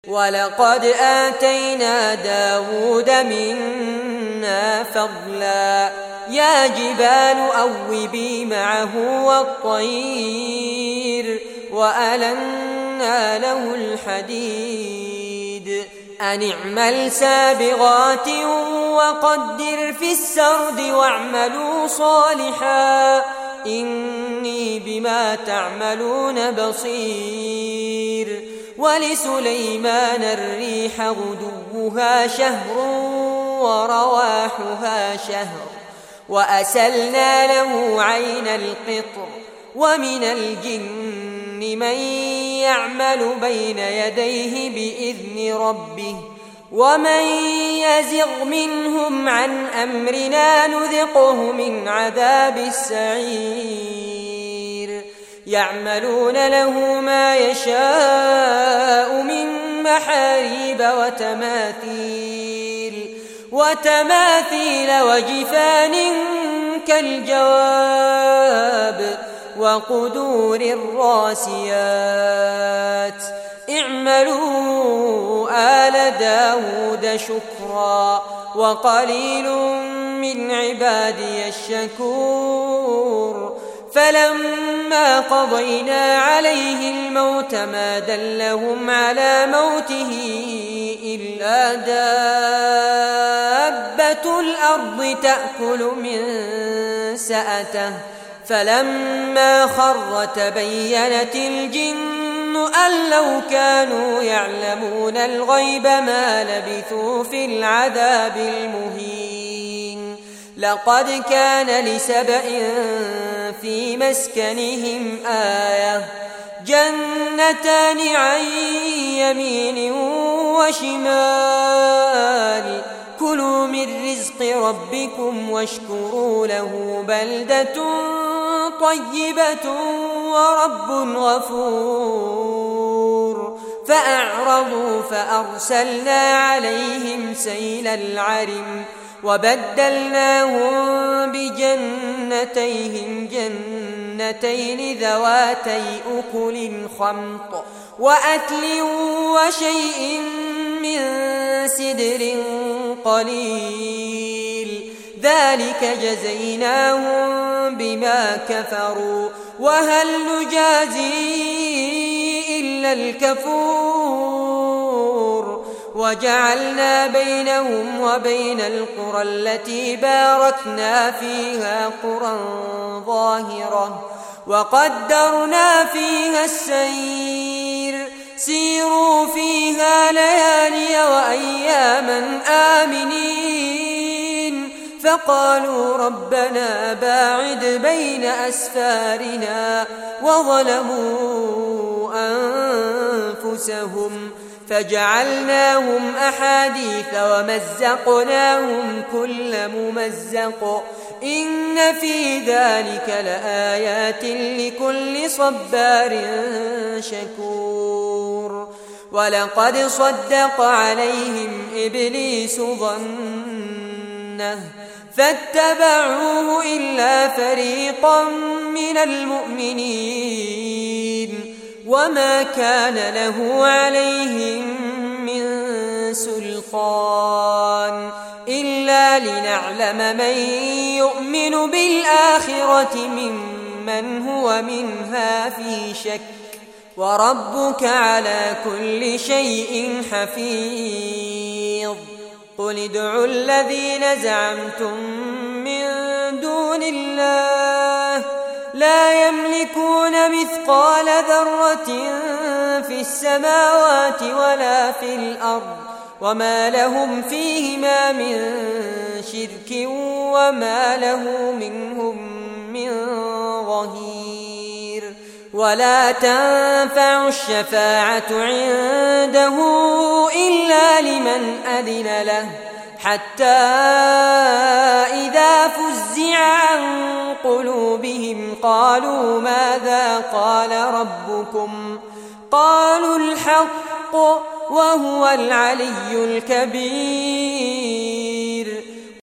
ولقد آتينا داود منا فضلا يا جبال أوبي معه والطير وألنا له الحديد أن اعمل سابغات وقدر في السرد واعملوا صالحا إني بما تعملون بصير ولسليمان الريح غدوها شهر ورواحها شهر وأسلنا له عين القطر ومن الجن من يعمل بين يديه بإذن ربه ومن يزغ منهم عن أمرنا نذقه من عذاب السعير يعملون له ما يشاء من محاريب وتماثيل وجفان كالجواب وقدور الراسيات اعملوا آل داود شكرا وقليل من عبادي الشكور فلما قضينا عليه الموت ما دلهم على موته إلا دابة الأرض تأكل من سأته فلما خر تبينت الجن أن لو كانوا يعلمون الغيب ما لبثوا في العذاب المهين لقد كان لسبأ في مسكنهم آية جنتان عن يمين وشمال كلوا من رزق ربكم واشكروا له بلدة طيبة ورب غفور فأعرضوا فأرسلنا عليهم سيل العرم وبدلناهم بجنتيهم جنتين ذواتي أكل خمط وأكل وشيء من سدر قليل ذلك جزيناهم بما كفروا وهل نجازي إلا الكفور وجعلنا بينهم وبين القرى التي باركنا فيها قرى ظاهرة وقدرنا فيها السير سيروا فيها ليالي وأياما آمنين فقالوا ربنا باعد بين أسفارنا وظلموا أنفسهم فجعلناهم أحاديث ومزقناهم كل ممزق إن في ذلك لآيات لكل صبار شكور ولقد صدق عليهم إبليس ظنه فاتبعوه إلا فريقا من المؤمنين وما كان له عليهم من سلطان إلا لنعلم من يؤمن بالآخرة ممن هو منها في شك وربك على كل شيء حفيظ قل ادعوا الذين زعمتم من دون الله لا يملكون مثقال ذرة في السماوات ولا في الأرض وما لهم فيهما من شرك وما له منهم من ظهير ولا تنفع الشفاعة عنده إلا لمن أذن له حتى إذا فزع عن قلوبهم قالوا ماذا قال ربكم قالوا الحق وهو العلي الكبير